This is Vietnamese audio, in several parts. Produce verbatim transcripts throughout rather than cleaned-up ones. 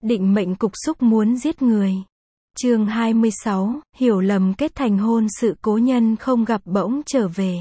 Định mệnh cục xúc muốn giết người. Chương hai mươi sáu, hiểu lầm kết thành hôn sự cố nhân không gặp bỗng trở về.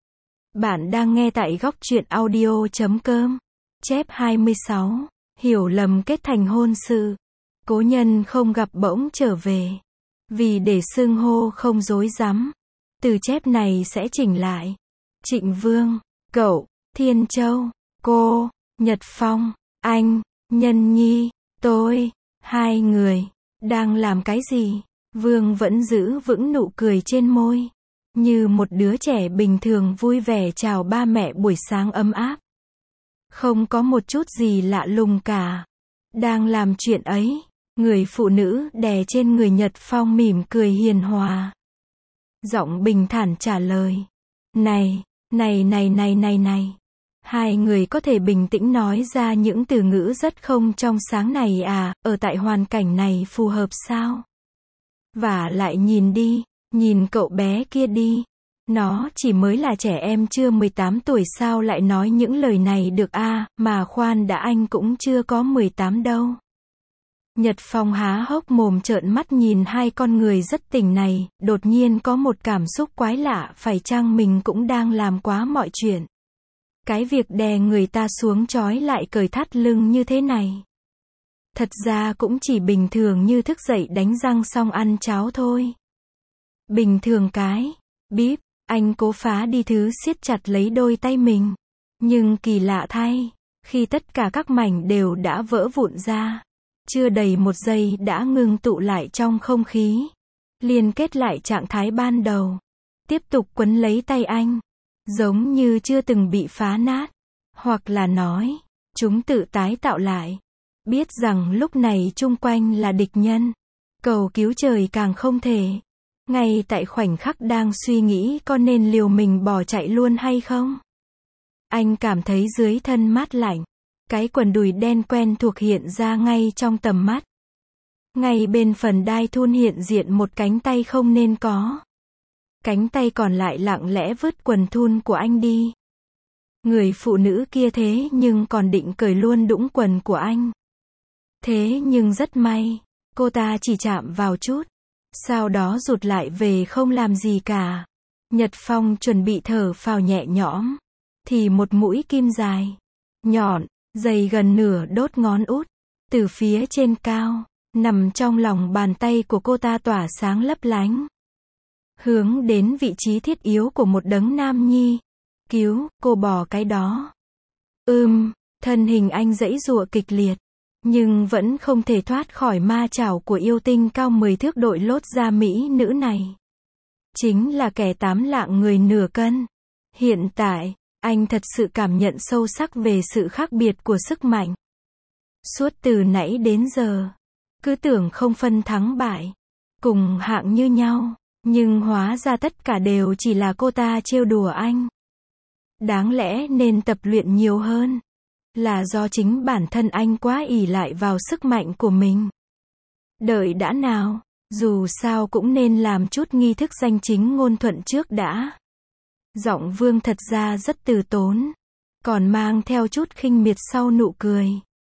Bạn đang nghe tại góc truyện audio chấm com. Chép hai mươi sáu, hiểu lầm kết thành hôn sự, cố nhân không gặp bỗng trở về. Vì để xưng hô không rối rắm, từ chép này sẽ chỉnh lại. Trịnh Vương, cậu, Thiên Châu, cô, Nhật Phong, anh, Nhân Nhi, tôi, hai người, đang làm cái gì? Vương vẫn giữ vững nụ cười trên môi, như một đứa trẻ bình thường vui vẻ chào ba mẹ buổi sáng ấm áp. Không có một chút gì lạ lùng cả. Đang làm chuyện ấy, người phụ nữ đè trên người Nhật Phong mỉm cười hiền hòa. Giọng bình thản trả lời. Này, này này này này này. Hai người có thể bình tĩnh nói ra những từ ngữ rất không trong sáng này à, ở tại hoàn cảnh này phù hợp sao? Và lại nhìn đi, nhìn cậu bé kia đi. Nó chỉ mới là trẻ em chưa mười tám tuổi sao lại nói những lời này được a, mà khoan đã, anh cũng chưa có mười tám đâu. Nhật Phong há hốc mồm trợn mắt nhìn hai con người rất tỉnh này, đột nhiên có một cảm xúc quái lạ, phải chăng mình cũng đang làm quá mọi chuyện. Cái việc đè người ta xuống trói lại cởi thắt lưng như thế này. Thật ra cũng chỉ bình thường như thức dậy đánh răng xong ăn cháo thôi. Bình thường cái, bíp, anh cố phá đi thứ siết chặt lấy đôi tay mình. Nhưng kỳ lạ thay, khi tất cả các mảnh đều đã vỡ vụn ra, chưa đầy một giây đã ngưng tụ lại trong không khí, liên kết lại trạng thái ban đầu, tiếp tục quấn lấy tay anh, giống như chưa từng bị phá nát, hoặc là nói, chúng tự tái tạo lại. Biết rằng lúc này chung quanh là địch nhân, cầu cứu trời càng không thể. Ngay tại khoảnh khắc đang suy nghĩ có nên liều mình bỏ chạy luôn hay không, anh cảm thấy dưới thân mát lạnh. Cái quần đùi đen quen thuộc hiện ra ngay trong tầm mắt. Ngay bên phần đai thun hiện diện một cánh tay không nên có. Cánh tay còn lại lặng lẽ vứt quần thun của anh đi. Người phụ nữ kia thế nhưng còn định cởi luôn đũng quần của anh. Thế nhưng rất may, cô ta chỉ chạm vào chút, sau đó rụt lại về không làm gì cả. Nhật Phong chuẩn bị thở phào nhẹ nhõm, thì một mũi kim dài, nhọn, dày gần nửa đốt ngón út, từ phía trên cao, nằm trong lòng bàn tay của cô ta tỏa sáng lấp lánh. Hướng đến vị trí thiết yếu của một đấng nam nhi. Cứu, cô bỏ cái đó. Ưm, thân hình anh giãy giụa kịch liệt, nhưng vẫn không thể thoát khỏi ma chảo của yêu tinh cao mười thước đội lốt da mỹ nữ này. Chính là kẻ tám lạng người nửa cân. Hiện tại, anh thật sự cảm nhận sâu sắc về sự khác biệt của sức mạnh. Suốt từ nãy đến giờ, cứ tưởng không phân thắng bại, cùng hạng như nhau, nhưng hóa ra tất cả đều chỉ là cô ta trêu đùa anh. Đáng lẽ nên tập luyện nhiều hơn, là do chính bản thân anh quá ỷ lại vào sức mạnh của mình. Đợi đã nào, dù sao cũng nên làm chút nghi thức danh chính ngôn thuận trước đã. Giọng Vương thật ra rất từ tốn, còn mang theo chút khinh miệt sau nụ cười.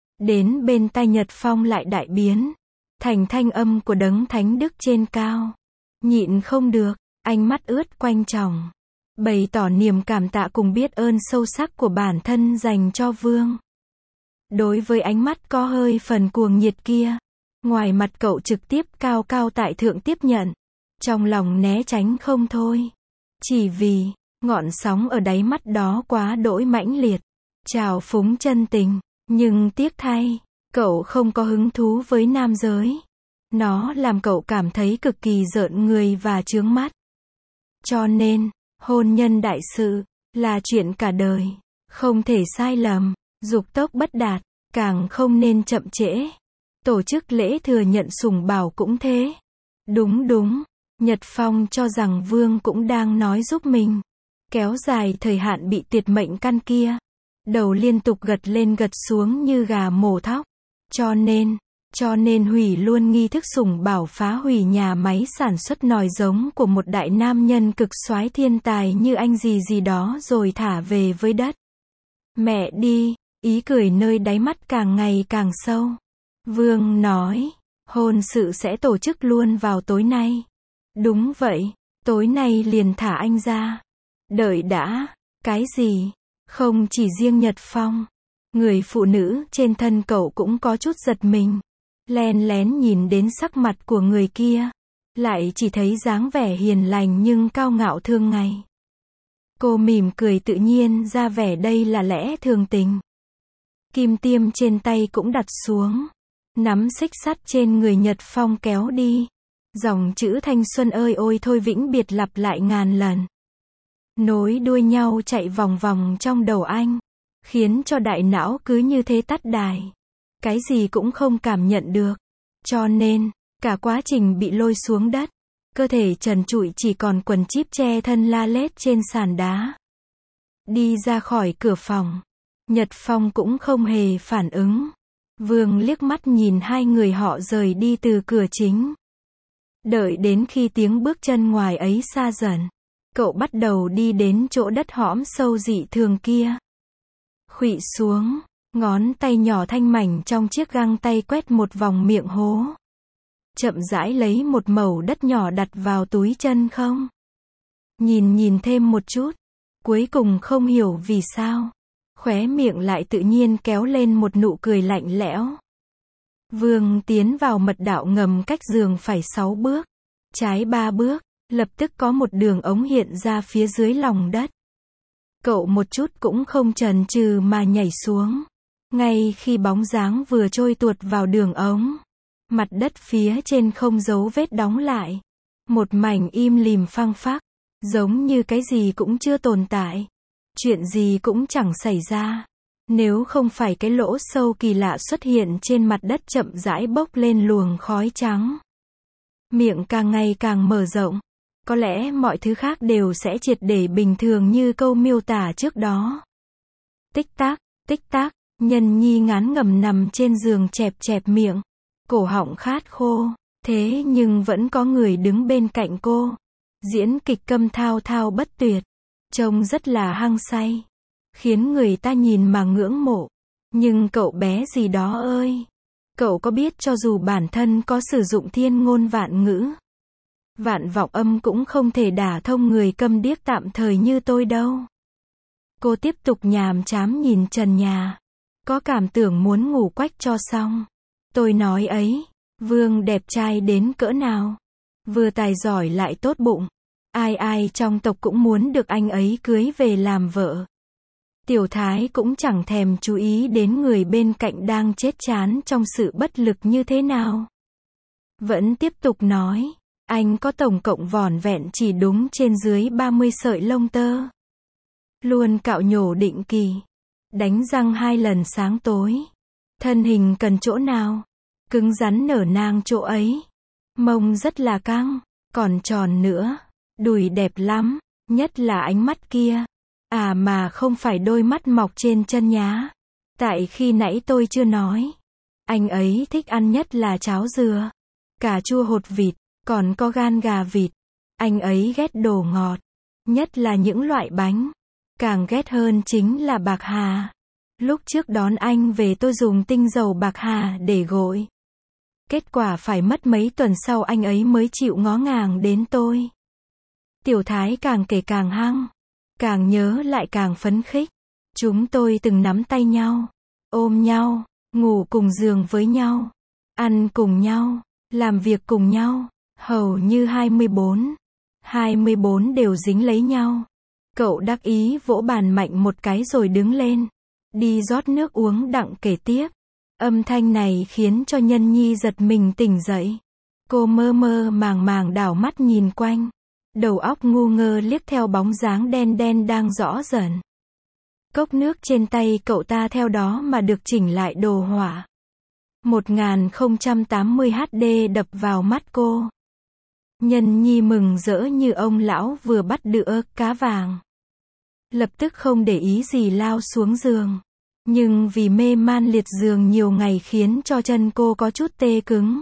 Đến bên tai Nhật Phong lại đại biến, thành thanh âm của đấng thánh đức trên cao. Nhịn không được, ánh mắt ướt quanh tròng, bày tỏ niềm cảm tạ cùng biết ơn sâu sắc của bản thân dành cho Vương. Đối với ánh mắt có hơi phần cuồng nhiệt kia, ngoài mặt cậu trực tiếp cao cao tại thượng tiếp nhận, trong lòng né tránh không thôi. Chỉ vì, ngọn sóng ở đáy mắt đó quá đỗi mãnh liệt, trào phúng chân tình, nhưng tiếc thay, cậu không có hứng thú với nam giới. Nó làm cậu cảm thấy cực kỳ rợn người và chướng mắt. Cho nên, hôn nhân đại sự, là chuyện cả đời, không thể sai lầm, dục tốc bất đạt, càng không nên chậm trễ. Tổ chức lễ thừa nhận sủng bảo cũng thế. Đúng đúng, Nhật Phong cho rằng Vương cũng đang nói giúp mình kéo dài thời hạn bị tuyệt mệnh căn kia. Đầu liên tục gật lên gật xuống như gà mổ thóc. Cho nên, cho nên hủy luôn nghi thức sủng bảo, phá hủy nhà máy sản xuất nòi giống của một đại nam nhân cực soái thiên tài như anh gì gì đó rồi thả về với đất. Mẹ đi, ý cười nơi đáy mắt càng ngày càng sâu. Vương nói, hôn sự sẽ tổ chức luôn vào tối nay. Đúng vậy, tối nay liền thả anh ra. Đợi đã, cái gì? Không chỉ riêng Nhật Phong, người phụ nữ trên thân cậu cũng có chút giật mình. Len lén nhìn đến sắc mặt của người kia, lại chỉ thấy dáng vẻ hiền lành nhưng cao ngạo thường ngày. Cô mỉm cười tự nhiên ra vẻ đây là lẽ thường tình. Kim tiêm trên tay cũng đặt xuống, nắm xích sắt trên người Nhật Phong kéo đi. Dòng chữ thanh xuân ơi ôi thôi vĩnh biệt lặp lại ngàn lần. Nối đuôi nhau chạy vòng vòng trong đầu anh, khiến cho đại não cứ như thế tắt đài. Cái gì cũng không cảm nhận được. Cho nên, cả quá trình bị lôi xuống đất, cơ thể trần trụi chỉ còn quần chíp che thân la lết trên sàn đá. Đi ra khỏi cửa phòng, Nhật Phong cũng không hề phản ứng. Vương liếc mắt nhìn hai người họ rời đi từ cửa chính. Đợi đến khi tiếng bước chân ngoài ấy xa dần, cậu bắt đầu đi đến chỗ đất hõm sâu dị thường kia. Khuỵu xuống, ngón tay nhỏ thanh mảnh trong chiếc găng tay quét một vòng miệng hố. Chậm rãi lấy một mẩu đất nhỏ đặt vào túi chân không. Nhìn nhìn thêm một chút, cuối cùng không hiểu vì sao, khóe miệng lại tự nhiên kéo lên một nụ cười lạnh lẽo. Vương tiến vào mật đạo ngầm cách giường phải sáu bước, trái ba bước, lập tức có một đường ống hiện ra phía dưới lòng đất. Cậu một chút cũng không chần chừ mà nhảy xuống. Ngay khi bóng dáng vừa trôi tuột vào đường ống, mặt đất phía trên không dấu vết đóng lại. Một mảnh im lìm phăng phắc, giống như cái gì cũng chưa tồn tại. Chuyện gì cũng chẳng xảy ra. Nếu không phải cái lỗ sâu kỳ lạ xuất hiện trên mặt đất chậm rãi bốc lên luồng khói trắng. Miệng càng ngày càng mở rộng. Có lẽ mọi thứ khác đều sẽ triệt để bình thường như câu miêu tả trước đó. Tích tắc, tích tắc, Nhân Nhi ngán ngẩm nằm trên giường chẹp chẹp miệng. Cổ họng khát khô. Thế nhưng vẫn có người đứng bên cạnh cô. Diễn kịch câm thao thao bất tuyệt. Trông rất là hăng say. Khiến người ta nhìn mà ngưỡng mộ. Nhưng cậu bé gì đó ơi. Cậu có biết cho dù bản thân có sử dụng thiên ngôn vạn ngữ, vạn vọng âm cũng không thể đả thông người câm điếc tạm thời như tôi đâu. Cô tiếp tục nhàm chán nhìn trần nhà. Có cảm tưởng muốn ngủ quách cho xong. Tôi nói ấy, Vương đẹp trai đến cỡ nào. Vừa tài giỏi lại tốt bụng. Ai ai trong tộc cũng muốn được anh ấy cưới về làm vợ. Tiểu Thái cũng chẳng thèm chú ý đến người bên cạnh đang chết chán trong sự bất lực như thế nào. Vẫn tiếp tục nói, anh có tổng cộng vỏn vẹn chỉ đúng trên dưới ba mươi sợi lông tơ. Luôn cạo nhổ định kỳ. Đánh răng hai lần sáng tối. Thân hình cần chỗ nào? Cứng rắn nở nang chỗ ấy. Mông rất là căng, còn tròn nữa. Đùi đẹp lắm, nhất là ánh mắt kia. À mà không phải đôi mắt mọc trên chân nhá. Tại khi nãy tôi chưa nói. Anh ấy thích ăn nhất là cháo dừa, cà chua hột vịt, còn có gan gà vịt. Anh ấy ghét đồ ngọt, nhất là những loại bánh. Càng ghét hơn chính là bạc hà. Lúc trước đón anh về tôi dùng tinh dầu bạc hà để gội. Kết quả phải mất mấy tuần sau anh ấy mới chịu ngó ngàng đến tôi. Tiểu Thái càng kể càng hăng. Càng nhớ lại càng phấn khích. Chúng tôi từng nắm tay nhau, ôm nhau, ngủ cùng giường với nhau, ăn cùng nhau, làm việc cùng nhau, hầu như hai mươi bốn, hai mươi bốn đều dính lấy nhau. Cậu đắc ý vỗ bàn mạnh một cái rồi đứng lên, đi rót nước uống đặng kể tiếp. Âm thanh này khiến cho Nhân Nhi giật mình tỉnh dậy. Cô mơ mơ màng màng đảo mắt nhìn quanh. Đầu óc ngu ngơ liếc theo bóng dáng đen đen đang rõ dần. Cốc nước trên tay cậu ta theo đó mà được chỉnh lại đồ hỏa. một nghìn không trăm tám mươi H D đập vào mắt cô. Nhân Nhi mừng rỡ như ông lão vừa bắt đựa cá vàng. Lập tức không để ý gì lao xuống giường. Nhưng vì mê man liệt giường nhiều ngày khiến cho chân cô có chút tê cứng.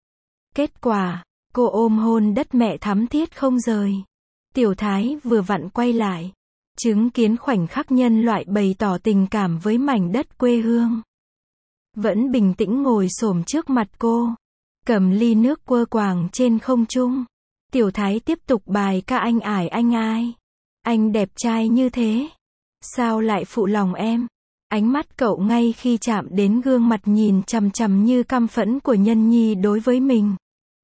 Kết quả, cô ôm hôn đất mẹ thắm thiết không rời. Tiểu Thái vừa vặn quay lại, chứng kiến khoảnh khắc nhân loại bày tỏ tình cảm với mảnh đất quê hương. vẫn bình tĩnh ngồi xổm trước mặt cô, cầm ly nước quơ quàng trên không trung. Tiểu Thái tiếp tục bài ca anh ải anh ai. Anh đẹp trai như thế, sao lại phụ lòng em? Ánh mắt cậu ngay khi chạm đến gương mặt nhìn chằm chằm như căm phẫn của Nhân Nhi đối với mình.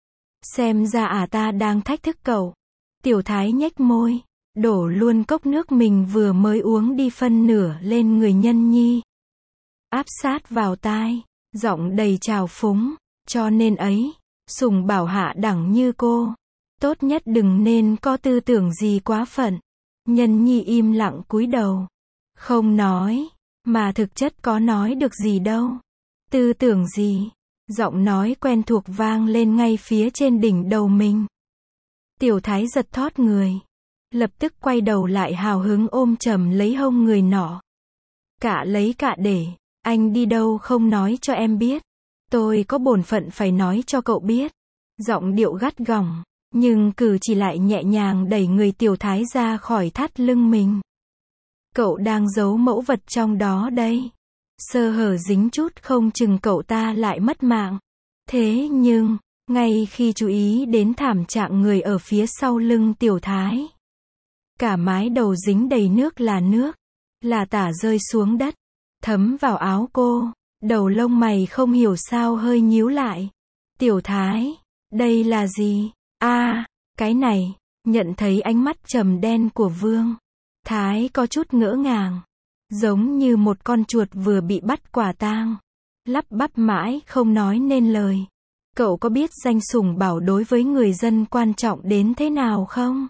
Xem ra à ta đang thách thức cậu. Tiểu Thái nhếch môi, đổ luôn cốc nước mình vừa mới uống đi phân nửa lên người Nhân Nhi. Áp sát vào tai, giọng đầy trào phúng, cho nên ấy, Sùng Bảo hạ đẳng như cô, tốt nhất đừng nên có tư tưởng gì quá phận. Nhân Nhi im lặng cúi đầu, không nói, mà thực chất có nói được gì đâu. Tư tưởng gì? Giọng nói quen thuộc vang lên ngay phía trên đỉnh đầu mình. Tiểu Thái giật thót người, lập tức quay đầu lại hào hứng ôm chầm lấy hông người nọ. Cạ lấy cạ để, anh đi đâu không nói cho em biết. Tôi có bổn phận phải nói cho cậu biết. Giọng điệu gắt gỏng, nhưng cử chỉ lại nhẹ nhàng đẩy người Tiểu Thái ra khỏi thắt lưng mình. Cậu đang giấu mẫu vật trong đó đây. Sơ hở dính chút không chừng cậu ta lại mất mạng. Thế nhưng, ngay khi chú ý đến thảm trạng người ở phía sau lưng Tiểu Thái, cả mái đầu dính đầy nước là nước, là tả rơi xuống đất, thấm vào áo cô. Đầu lông mày không hiểu sao hơi nhíu lại. Tiểu Thái, đây là gì? A, à, cái này. Nhận thấy ánh mắt trầm đen của Vương Thái có chút ngỡ ngàng, giống như một con chuột vừa bị bắt quả tang, lắp bắp mãi không nói nên lời. Cậu có biết danh Sùng Bảo đối với người dân quan trọng đến thế nào không?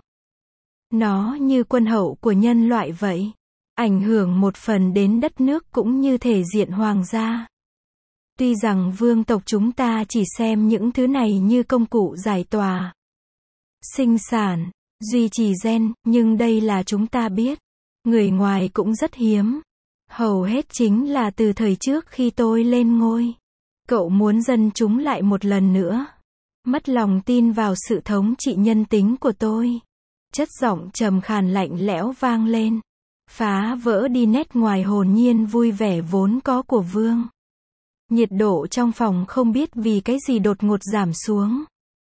Nó như quân hậu của nhân loại vậy, ảnh hưởng một phần đến đất nước cũng như thể diện hoàng gia. Tuy rằng vương tộc chúng ta chỉ xem những thứ này như công cụ giải tỏa, sinh sản, duy trì gen, nhưng đây là chúng ta biết. Người ngoài cũng rất hiếm. Hầu hết chính là từ thời trước khi tôi lên ngôi. Cậu muốn dân chúng lại một lần nữa mất lòng tin vào sự thống trị nhân tính của tôi. Chất giọng trầm khàn lạnh lẽo vang lên, phá vỡ đi nét ngoài hồn nhiên vui vẻ vốn có của Vương. Nhiệt độ trong phòng không biết vì cái gì đột ngột giảm xuống,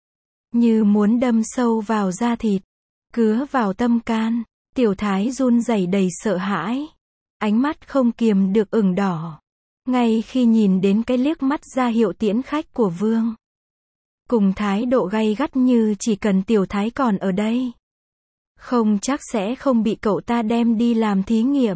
như muốn đâm sâu vào da thịt, cứa vào tâm can. Tiểu Thái run rẩy đầy sợ hãi, ánh mắt không kiềm được ửng đỏ, ngay khi nhìn đến cái liếc mắt ra hiệu tiễn khách của Vương, cùng thái độ gay gắt như chỉ cần Tiểu Thái còn ở đây, không chắc sẽ không bị cậu ta đem đi làm thí nghiệm.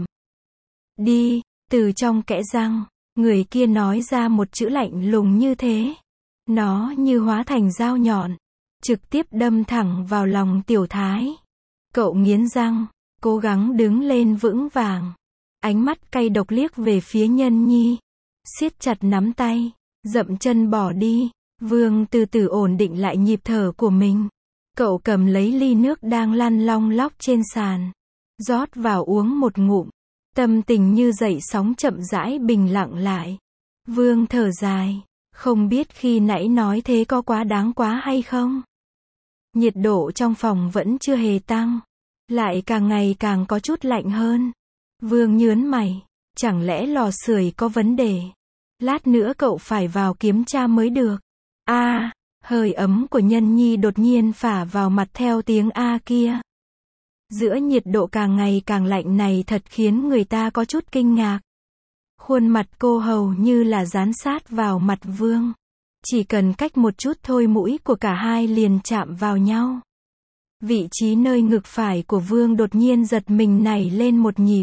Đi. Từ trong kẽ răng, người kia nói ra một chữ lạnh lùng như thế. Nó như hóa thành dao nhọn, trực tiếp đâm thẳng vào lòng Tiểu Thái. Cậu nghiến răng, cố gắng đứng lên vững vàng. Ánh mắt cay độc liếc về phía Nhân Nhi, siết chặt nắm tay, dậm chân bỏ đi. Vương từ từ ổn định lại nhịp thở của mình. Cậu cầm lấy ly nước đang lăn long lóc trên sàn, rót vào uống một ngụm. Tâm tình như dậy sóng chậm rãi bình lặng lại. Vương thở dài, không biết khi nãy nói thế có quá đáng quá hay không. Nhiệt độ trong phòng vẫn chưa hề tăng, lại càng ngày càng có chút lạnh hơn. Vương nhớn mày, chẳng lẽ lò sưởi có vấn đề? Lát nữa cậu phải vào kiểm tra mới được. A, à, hơi ấm của Nhân Nhi đột nhiên phả vào mặt theo tiếng a kia. Giữa nhiệt độ càng ngày càng lạnh này thật khiến người ta có chút kinh ngạc. Khuôn mặt cô hầu như là dán sát vào mặt Vương. Chỉ cần cách một chút thôi mũi của cả hai liền chạm vào nhau. Vị trí nơi ngực phải của Vương đột nhiên giật mình nảy lên một nhịp.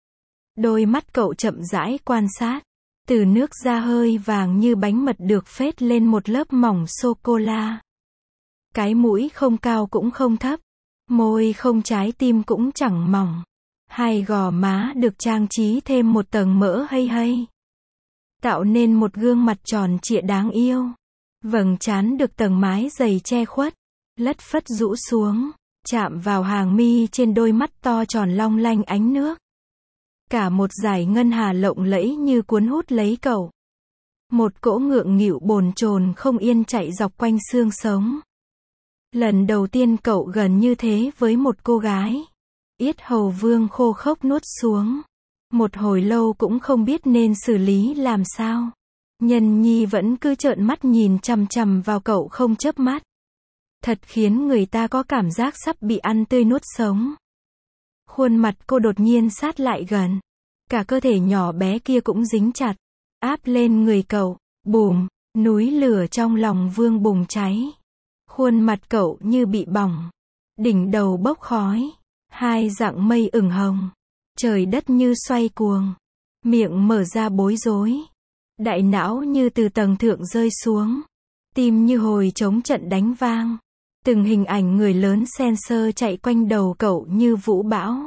Đôi mắt cậu chậm rãi quan sát. Từ nước da hơi vàng như bánh mật được phết lên một lớp mỏng sô-cô-la. Cái mũi không cao cũng không thấp. Môi không trái tim cũng chẳng mỏng. Hai gò má được trang trí thêm một tầng mỡ hây hây, tạo nên một gương mặt tròn trịa đáng yêu. Vầng trán được tầng mái dày che khuất, lất phất rũ xuống, chạm vào hàng mi trên đôi mắt to tròn long lanh ánh nước. Cả một dải ngân hà lộng lẫy như cuốn hút lấy cậu. Một cỗ ngượng nghịu bồn chồn không yên chạy dọc quanh xương sống. Lần đầu tiên cậu gần như thế với một cô gái. Yết hầu Vương khô khốc nuốt xuống. Một hồi lâu cũng không biết nên xử lý làm sao. Nhân nhi vẫn cứ trợn mắt nhìn chằm chằm vào cậu không chớp mắt. Thật khiến người ta có cảm giác sắp bị ăn tươi nuốt sống. Khuôn mặt cô đột nhiên sát lại gần. Cả cơ thể nhỏ bé kia cũng dính chặt, áp lên người cậu. Bùm, núi lửa trong lòng Vương bùng cháy. Khuôn mặt cậu như bị bỏng. Đỉnh đầu bốc khói. Hai dạng mây ửng hồng. Trời đất như xoay cuồng. Miệng mở ra bối rối. Đại não như từ tầng thượng rơi xuống. Tim như hồi trống trận đánh vang. Từng hình ảnh người lớn sensor chạy quanh đầu cậu như vũ bão.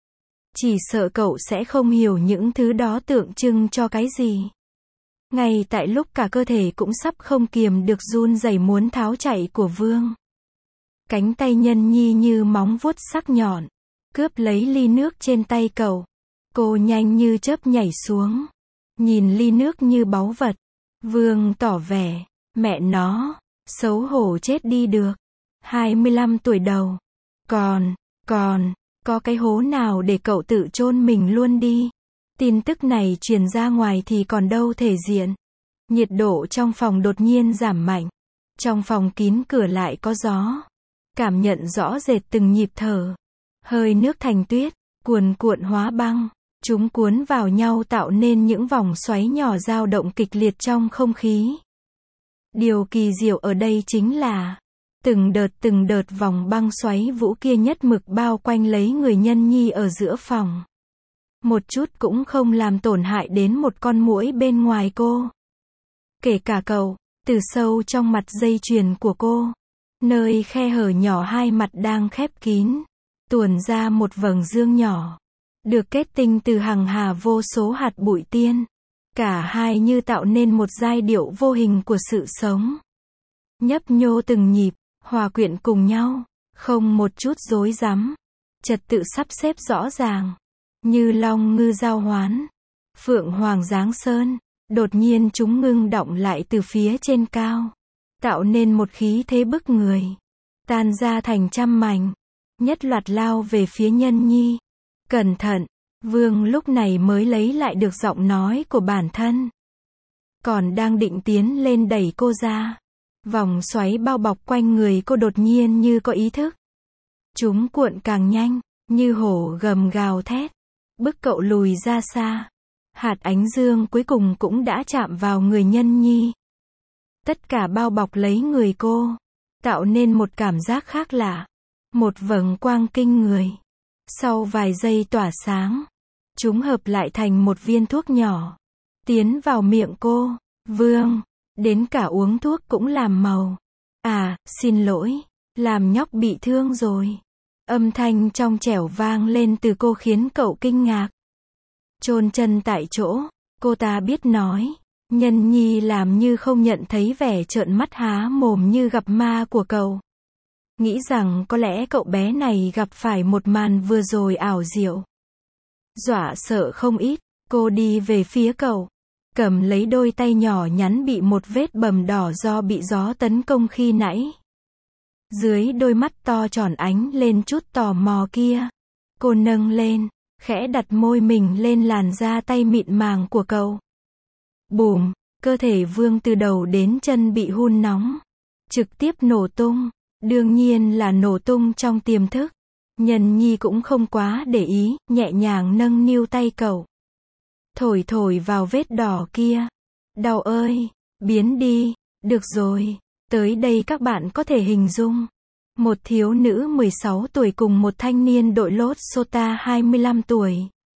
Chỉ sợ cậu sẽ không hiểu những thứ đó tượng trưng cho cái gì. Ngay tại lúc cả cơ thể cũng sắp không kiềm được run rẩy muốn tháo chạy của Vương. Cánh tay Nhân nhi như móng vuốt sắc nhọn. Cướp lấy ly nước trên tay cậu. Cô nhanh như chớp nhảy xuống. Nhìn ly nước như báu vật. Vương tỏ vẻ. Mẹ nó. Xấu hổ chết đi được. hai mươi lăm tuổi đầu. Còn, còn, có cái hố nào để cậu tự chôn mình luôn đi. Tin tức này truyền ra ngoài thì còn đâu thể diện. Nhiệt độ trong phòng đột nhiên giảm mạnh. Trong phòng kín cửa lại có gió. Cảm nhận rõ rệt từng nhịp thở. Hơi nước thành tuyết, cuồn cuộn hóa băng. Chúng cuốn vào nhau tạo nên những vòng xoáy nhỏ dao động kịch liệt trong không khí. Điều kỳ diệu ở đây chính là từng đợt từng đợt vòng băng xoáy vũ kia nhất mực bao quanh lấy người Nhân nhi ở giữa phòng. Một chút cũng không làm tổn hại đến một con muỗi bên ngoài cô. Kể cả cậu, từ sâu trong mặt dây chuyền của cô, nơi khe hở nhỏ hai mặt đang khép kín, tuồn ra một vầng dương nhỏ, được kết tinh từ hằng hà vô số hạt bụi tiên. Cả hai như tạo nên một giai điệu vô hình của sự sống. Nhấp nhô từng nhịp, hòa quyện cùng nhau, không một chút rối rắm. Trật tự sắp xếp rõ ràng. Như long ngư giao hoán. Phượng hoàng giáng sơn. Đột nhiên chúng ngưng động lại từ phía trên cao. Tạo nên một khí thế bức người. Tan ra thành trăm mảnh. Nhất loạt lao về phía Nhân nhi. Cẩn thận. Vương lúc này mới lấy lại được giọng nói của bản thân. Còn đang định tiến lên đẩy cô ra. Vòng xoáy bao bọc quanh người cô đột nhiên như có ý thức. Chúng cuộn càng nhanh, như hổ gầm gào thét. Bức cậu lùi ra xa. Hạt ánh dương cuối cùng cũng đã chạm vào người Nhân nhi. Tất cả bao bọc lấy người cô. Tạo nên một cảm giác khác lạ. Một vầng quang kinh người. Sau vài giây tỏa sáng. Chúng hợp lại thành một viên thuốc nhỏ. Tiến vào miệng cô. Vương. Đến cả uống thuốc cũng làm màu. À, xin lỗi. Làm nhóc bị thương rồi. Âm thanh trong trẻo vang lên từ cô khiến cậu kinh ngạc. Chôn chân tại chỗ. Cô ta biết nói. Nhân nhi làm như không nhận thấy vẻ trợn mắt há mồm như gặp ma của cậu. Nghĩ rằng có lẽ cậu bé này gặp phải một màn vừa rồi ảo diệu. Dọa sợ không ít, cô đi về phía cậu. Cầm lấy đôi tay nhỏ nhắn bị một vết bầm đỏ do bị gió tấn công khi nãy. Dưới đôi mắt to tròn ánh lên chút tò mò kia. Cô nâng lên, khẽ đặt môi mình lên làn da tay mịn màng của cậu. Bùm, cơ thể Vương từ đầu đến chân bị hun nóng. Trực tiếp nổ tung. Đương nhiên là nổ tung trong tiềm thức. Nhân nhi cũng không quá để ý, nhẹ nhàng nâng niu tay cậu. Thổi thổi vào vết đỏ kia. Đau ơi, biến đi, được rồi. Tới đây các bạn có thể hình dung. Một thiếu nữ mười sáu tuổi cùng một thanh niên đội lốt Sota hai mươi lăm tuổi.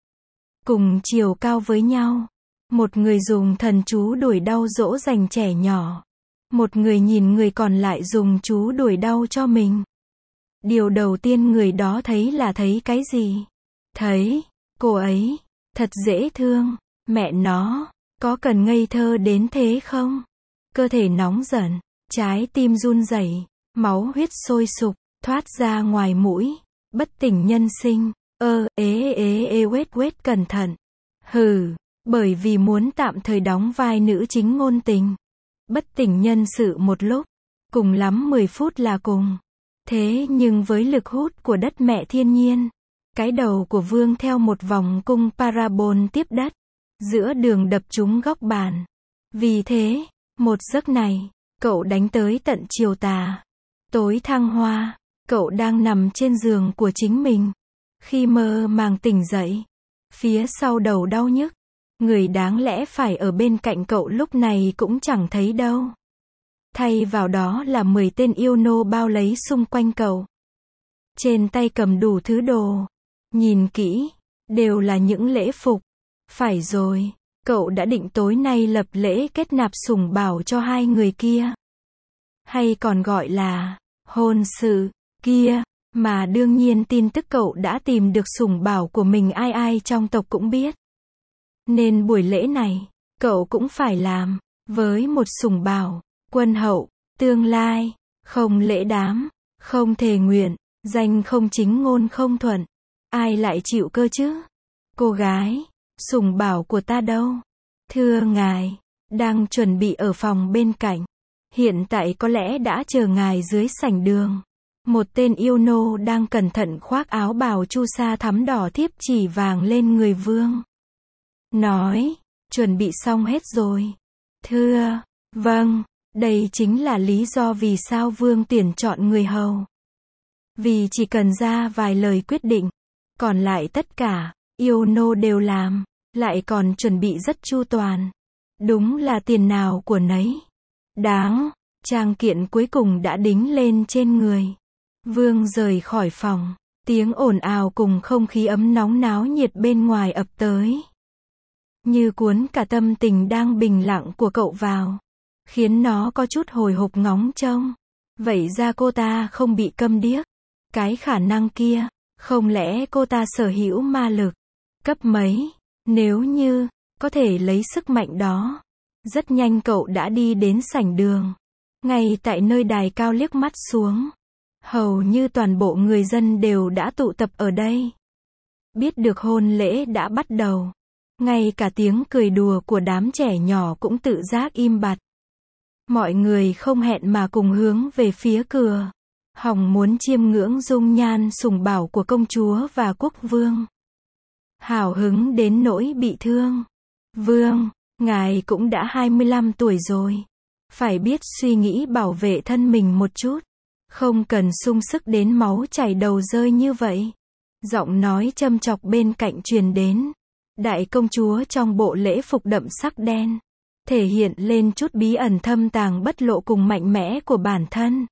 Cùng chiều cao với nhau. Một người dùng thần chú đuổi đau dỗ dành trẻ nhỏ. Một người nhìn người còn lại dùng chú đuổi đau cho mình. Điều đầu tiên người đó thấy là thấy cái gì? Thấy, cô ấy, thật dễ thương, mẹ nó, có cần ngây thơ đến thế không? Cơ thể nóng giận, trái tim run rẩy, máu huyết sôi sục, thoát ra ngoài mũi, bất tỉnh nhân sinh, ơ, ế ế ế quết quết cẩn thận. Hừ, bởi vì muốn tạm thời đóng vai nữ chính ngôn tình. Bất tỉnh nhân sự một lúc, cùng lắm mười phút là cùng. Thế nhưng với lực hút của đất mẹ thiên nhiên, cái đầu của Vương theo một vòng cung parabol tiếp đất, giữa đường đập trúng góc bàn. Vì thế, một giấc này, cậu đánh tới tận chiều tà. Tối thăng hoa, cậu đang nằm trên giường của chính mình. Khi mơ màng tỉnh dậy, phía sau đầu đau nhức, người đáng lẽ phải ở bên cạnh cậu lúc này cũng chẳng thấy đâu. Thay vào đó là mười tên yêu nô bao lấy xung quanh cậu. Trên tay cầm đủ thứ đồ. Nhìn kỹ, đều là những lễ phục. Phải rồi, cậu đã định tối nay lập lễ kết nạp sủng bảo cho hai người kia. Hay còn gọi là hôn sự kia, mà đương nhiên tin tức cậu đã tìm được sủng bảo của mình ai ai trong tộc cũng biết. Nên buổi lễ này, cậu cũng phải làm, với một sủng bảo, quân hậu, tương lai, không lễ đám, không thề nguyện, danh không chính ngôn không thuận. Ai lại chịu cơ chứ? Cô gái, sủng bảo của ta đâu? Thưa ngài, đang chuẩn bị ở phòng bên cạnh. Hiện tại có lẽ đã chờ ngài dưới sảnh đường. Một tên yêu nô đang cẩn thận khoác áo bào chu sa thắm đỏ thiếp chỉ vàng lên người vương. Nói, chuẩn bị xong hết rồi. Thưa, vâng, đây chính là lý do vì sao vương tuyển chọn người hầu. Vì chỉ cần ra vài lời quyết định, còn lại tất cả, yêu nô đều làm, lại còn chuẩn bị rất chu toàn. Đúng là tiền nào của nấy. Đáng, trang kiện cuối cùng đã đính lên trên người. Vương rời khỏi phòng, tiếng ồn ào cùng không khí ấm nóng náo nhiệt bên ngoài ập tới. Như cuốn cả tâm tình đang bình lặng của cậu vào, khiến nó có chút hồi hộp ngóng trông. Vậy ra cô ta không bị câm điếc. Cái khả năng kia, không lẽ cô ta sở hữu ma lực cấp mấy? Nếu như có thể lấy sức mạnh đó. Rất nhanh cậu đã đi đến sảnh đường. Ngay tại nơi đài cao liếc mắt xuống, hầu như toàn bộ người dân đều đã tụ tập ở đây. Biết được hôn lễ đã bắt đầu, ngay cả tiếng cười đùa của đám trẻ nhỏ cũng tự giác im bặt. Mọi người không hẹn mà cùng hướng về phía cửa, hòng muốn chiêm ngưỡng dung nhan sủng bảo của công chúa và quốc vương. Hào hứng đến nỗi bị thương. Vương, ngài cũng đã hai mươi lăm tuổi rồi. Phải biết suy nghĩ bảo vệ thân mình một chút. Không cần sung sức đến máu chảy đầu rơi như vậy. Giọng nói châm chọc bên cạnh truyền đến. Đại công chúa trong bộ lễ phục đậm sắc đen. Thể hiện lên chút bí ẩn thâm tàng bất lộ cùng mạnh mẽ của bản thân.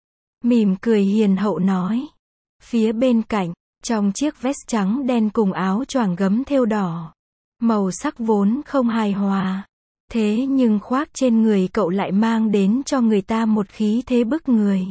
Mỉm cười hiền hậu nói. Phía bên cạnh, trong chiếc vest trắng đen cùng áo choàng gấm thêu đỏ. Màu sắc vốn không hài hòa. Thế nhưng khoác trên người cậu lại mang đến cho người ta một khí thế bức người.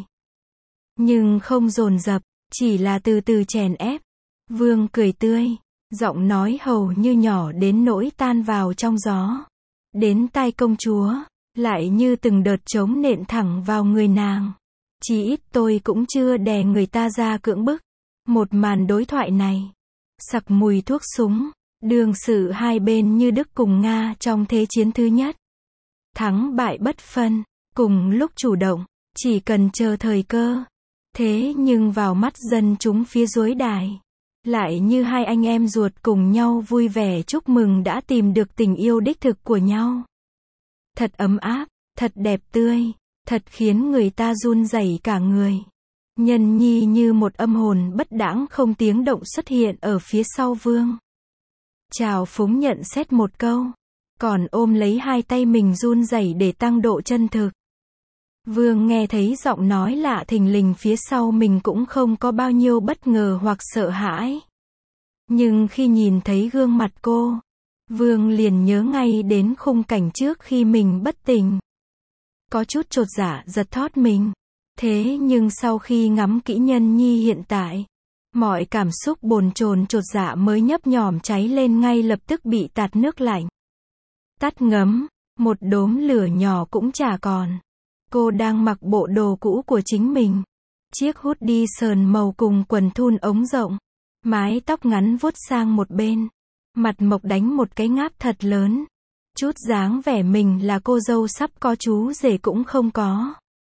Nhưng không dồn dập, chỉ là từ từ chèn ép. Vương cười tươi, giọng nói hầu như nhỏ đến nỗi tan vào trong gió. Đến tai công chúa, lại như từng đợt trống nện thẳng vào người nàng. Chỉ ít tôi cũng chưa đè người ta ra cưỡng bức. Một màn đối thoại này, sặc mùi thuốc súng, đương sự hai bên như Đức cùng Nga trong thế chiến thứ nhất. Thắng bại bất phân, cùng lúc chủ động, chỉ cần chờ thời cơ. Thế nhưng vào mắt dân chúng phía dưới đài, lại như hai anh em ruột cùng nhau vui vẻ chúc mừng đã tìm được tình yêu đích thực của nhau. Thật ấm áp, thật đẹp tươi, thật khiến người ta run rẩy cả người. Nhân nhi như một âm hồn bất đãng không tiếng động xuất hiện ở phía sau vương. Chào phúng nhận xét một câu, còn ôm lấy hai tay mình run rẩy để tăng độ chân thực. Vương nghe thấy giọng nói lạ thình lình phía sau mình cũng không có bao nhiêu bất ngờ hoặc sợ hãi. Nhưng khi nhìn thấy gương mặt cô, Vương liền nhớ ngay đến khung cảnh trước khi mình bất tỉnh. Có chút chột dạ giật thót mình. Thế nhưng sau khi ngắm kỹ nhân nhi hiện tại, mọi cảm xúc bồn chồn chột dạ mới nhấp nhòm cháy lên ngay lập tức bị tạt nước lạnh. Tắt ngấm, một đốm lửa nhỏ cũng chả còn. Cô đang mặc bộ đồ cũ của chính mình. Chiếc hoodie sờn màu cùng quần thun ống rộng. Mái tóc ngắn vuốt sang một bên. Mặt mộc đánh một cái ngáp thật lớn. Chút dáng vẻ mình là cô dâu sắp có chú rể cũng không có.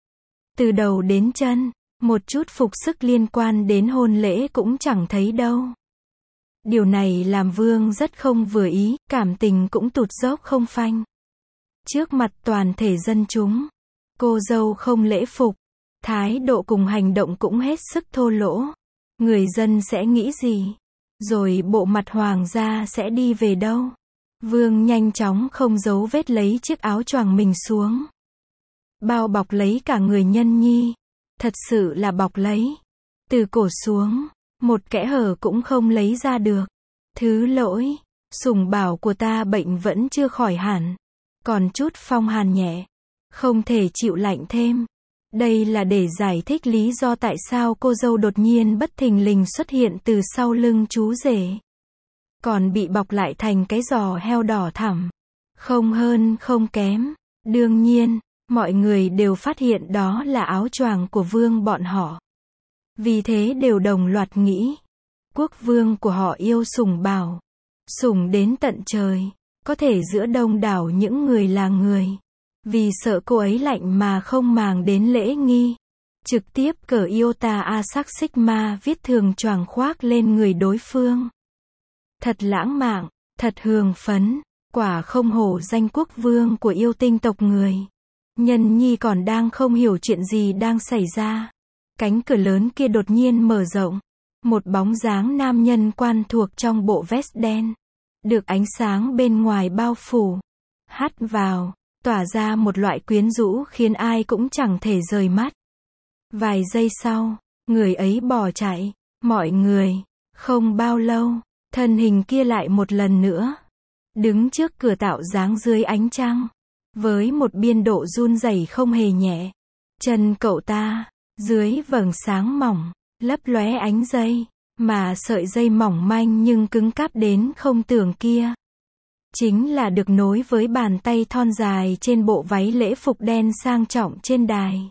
Từ đầu đến chân, một chút phục sức liên quan đến hôn lễ cũng chẳng thấy đâu. Điều này làm Vương rất không vừa ý, cảm tình cũng tụt dốc không phanh. Trước mặt toàn thể dân chúng, cô dâu không lễ phục, thái độ cùng hành động cũng hết sức thô lỗ. Người dân sẽ nghĩ gì? Rồi bộ mặt hoàng gia sẽ đi về đâu? Vương nhanh chóng không giấu vết lấy chiếc áo choàng mình xuống. Bao bọc lấy cả người Nhân Nhi. Thật sự là bọc lấy. Từ cổ xuống, một kẽ hở cũng không lấy ra được. Thứ lỗi, Sùng Bảo của ta bệnh vẫn chưa khỏi hẳn. Còn chút phong hàn nhẹ. Không thể chịu lạnh thêm. Đây là để giải thích lý do tại sao cô dâu đột nhiên bất thình lình xuất hiện từ sau lưng chú rể. Còn bị bọc lại thành cái giò heo đỏ thẳm. Không hơn không kém. Đương nhiên, mọi người đều phát hiện đó là áo choàng của vương bọn họ. Vì thế đều đồng loạt nghĩ. Quốc vương của họ yêu Sùng Bảo. Sùng đến tận trời. Có thể giữa đông đảo những người là người. Vì sợ cô ấy lạnh mà không màng đến lễ nghi. Trực tiếp cởi Iota Asac Sigma viết thường choàng khoác lên người đối phương. Thật lãng mạn, thật hương phấn, quả không hổ danh quốc vương của yêu tinh tộc người. Nhân Nhi còn đang không hiểu chuyện gì đang xảy ra. Cánh cửa lớn kia đột nhiên mở rộng. Một bóng dáng nam nhân quan thuộc trong bộ vest đen. Được ánh sáng bên ngoài bao phủ. Hắt vào, tỏa ra một loại quyến rũ khiến ai cũng chẳng thể rời mắt. Vài giây sau, người ấy bỏ chạy. Mọi người, không bao lâu, thân hình kia lại một lần nữa. Đứng trước cửa tạo dáng dưới ánh trăng. Với một biên độ run rẩy không hề nhẹ. Chân cậu ta, dưới vầng sáng mỏng, lấp lóe ánh dây. Mà sợi dây mỏng manh nhưng cứng cáp đến không tưởng kia. Chính là được nối với bàn tay thon dài trên bộ váy lễ phục đen sang trọng trên đài.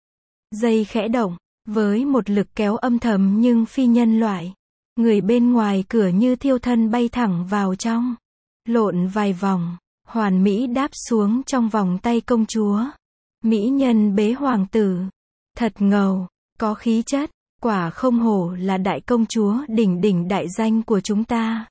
Dây khẽ động, với một lực kéo âm thầm nhưng phi nhân loại. Người bên ngoài cửa như thiêu thân bay thẳng vào trong. Lộn vài vòng, hoàn mỹ đáp xuống trong vòng tay công chúa. Mỹ nhân bế hoàng tử. Thật ngầu, có khí chất, quả không hổ là đại công chúa đỉnh đỉnh đại danh của chúng ta.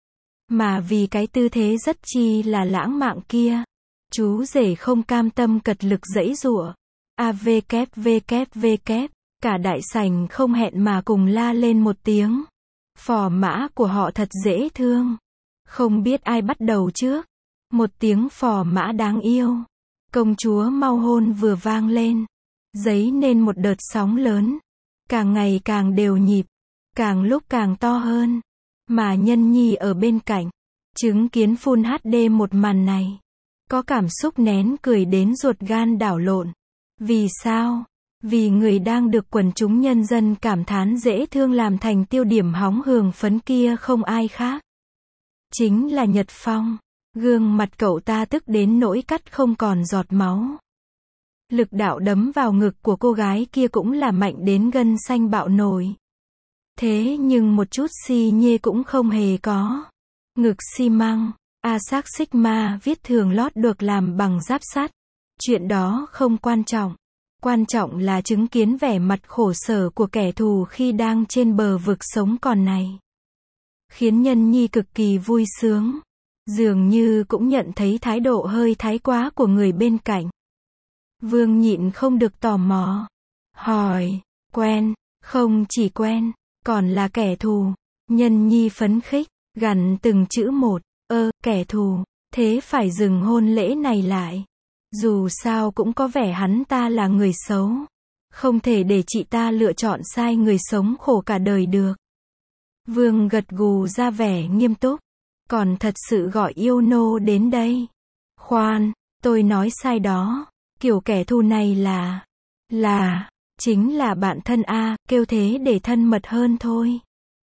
Mà vì cái tư thế rất chi là lãng mạn kia, chú rể không cam tâm cật lực giãy giụa. A v kép v kép v kép, cả đại sảnh không hẹn mà cùng la lên một tiếng. Phò mã của họ thật dễ thương. Không biết ai bắt đầu trước. Một tiếng phò mã đáng yêu. Công chúa mau hôn vừa vang lên. Dấy nên một đợt sóng lớn. Càng ngày càng đều nhịp. Càng lúc càng to hơn. Mà Nhân Nhi ở bên cạnh. Chứng kiến Full hát đê một màn này. Có cảm xúc nén cười đến ruột gan đảo lộn. Vì sao? Vì người đang được quần chúng nhân dân cảm thán dễ thương làm thành tiêu điểm hóng hường phấn kia không ai khác. Chính là Nhật Phong. Gương mặt cậu ta tức đến nỗi cắt không còn giọt máu. Lực đạo đấm vào ngực của cô gái kia cũng là mạnh đến gân xanh bạo nổi. Thế nhưng một chút xi nhê cũng không hề có. Ngực xi măng, Asac Sigma viết thường lót được làm bằng giáp sắt. Chuyện đó không quan trọng. Quan trọng là chứng kiến vẻ mặt khổ sở của kẻ thù khi đang trên bờ vực sống còn này. Khiến Nhân Nhi cực kỳ vui sướng. Dường như cũng nhận thấy thái độ hơi thái quá của người bên cạnh. Vương nhịn không được tò mò. Hỏi, quen, không chỉ quen, còn là kẻ thù. Nhân Nhi phấn khích, gằn từng chữ một. Ơ, kẻ thù, thế phải dừng hôn lễ này lại. Dù sao cũng có vẻ hắn ta là người xấu. Không thể để chị ta lựa chọn sai người sống khổ cả đời được. Vương gật gù ra vẻ nghiêm túc. Còn thật sự gọi yêu nô đến đây. Khoan, tôi nói sai đó. Kiểu kẻ thù này là... Là... Chính là bạn thân A, kêu thế để thân mật hơn thôi.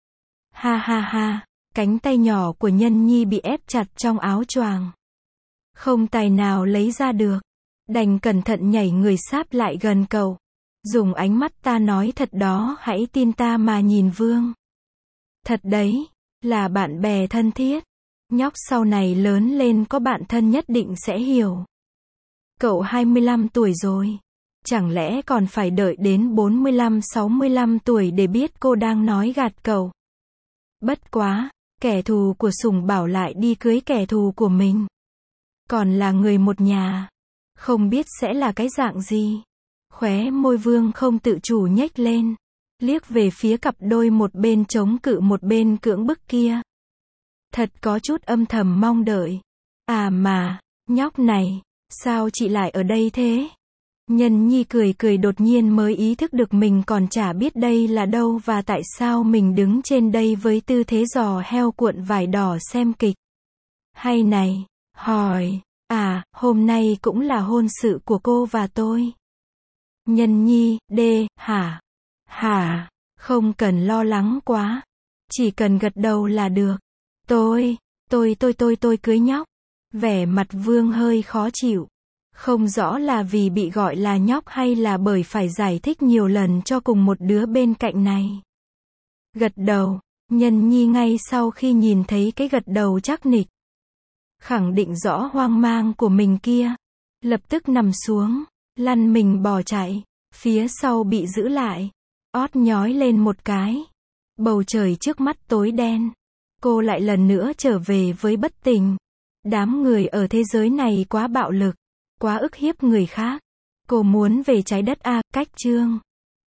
Ha ha ha, cánh tay nhỏ của Nhân Nhi bị ép chặt trong áo choàng. Không tài nào lấy ra được. Đành cẩn thận nhảy người sáp lại gần cậu. Dùng ánh mắt ta nói thật đó, hãy tin ta mà nhìn Vương. Thật đấy, là bạn bè thân thiết. Nhóc sau này lớn lên có bạn thân nhất định sẽ hiểu. Cậu hai mươi lăm tuổi rồi. Chẳng lẽ còn phải đợi đến bốn mươi lăm sáu mươi lăm tuổi để biết cô đang nói gạt cậu. Bất quá, kẻ thù của Sùng Bảo lại đi cưới kẻ thù của mình. Còn là người một nhà. Không biết sẽ là cái dạng gì. Khóe môi Vương không tự chủ nhếch lên. Liếc về phía cặp đôi một bên chống cự một bên cưỡng bức kia. Thật có chút âm thầm mong đợi. À mà, nhóc này, sao chị lại ở đây thế? Nhân Nhi cười cười đột nhiên mới ý thức được mình còn chả biết đây là đâu và tại sao mình đứng trên đây với tư thế giò heo cuộn vải đỏ xem kịch. Hay này, hỏi, à, hôm nay cũng là hôn sự của cô và tôi. Nhân Nhi, đê, hả? Hả? Không cần lo lắng quá. Chỉ cần gật đầu là được. Tôi, tôi tôi tôi tôi cưới nhóc. Vẻ mặt Vương hơi khó chịu. Không rõ là vì bị gọi là nhóc hay là bởi phải giải thích nhiều lần cho cùng một đứa bên cạnh này. Gật đầu, Nhân Nhi ngay sau khi nhìn thấy cái gật đầu chắc nịch, khẳng định rõ hoang mang của mình kia, lập tức nằm xuống, lăn mình bỏ chạy, phía sau bị giữ lại, ót nhói lên một cái. Bầu trời trước mắt tối đen. Cô lại lần nữa trở về với bất tình. Đám người ở thế giới này quá bạo lực, quá ức hiếp người khác. Cô muốn về trái đất a, cách chương.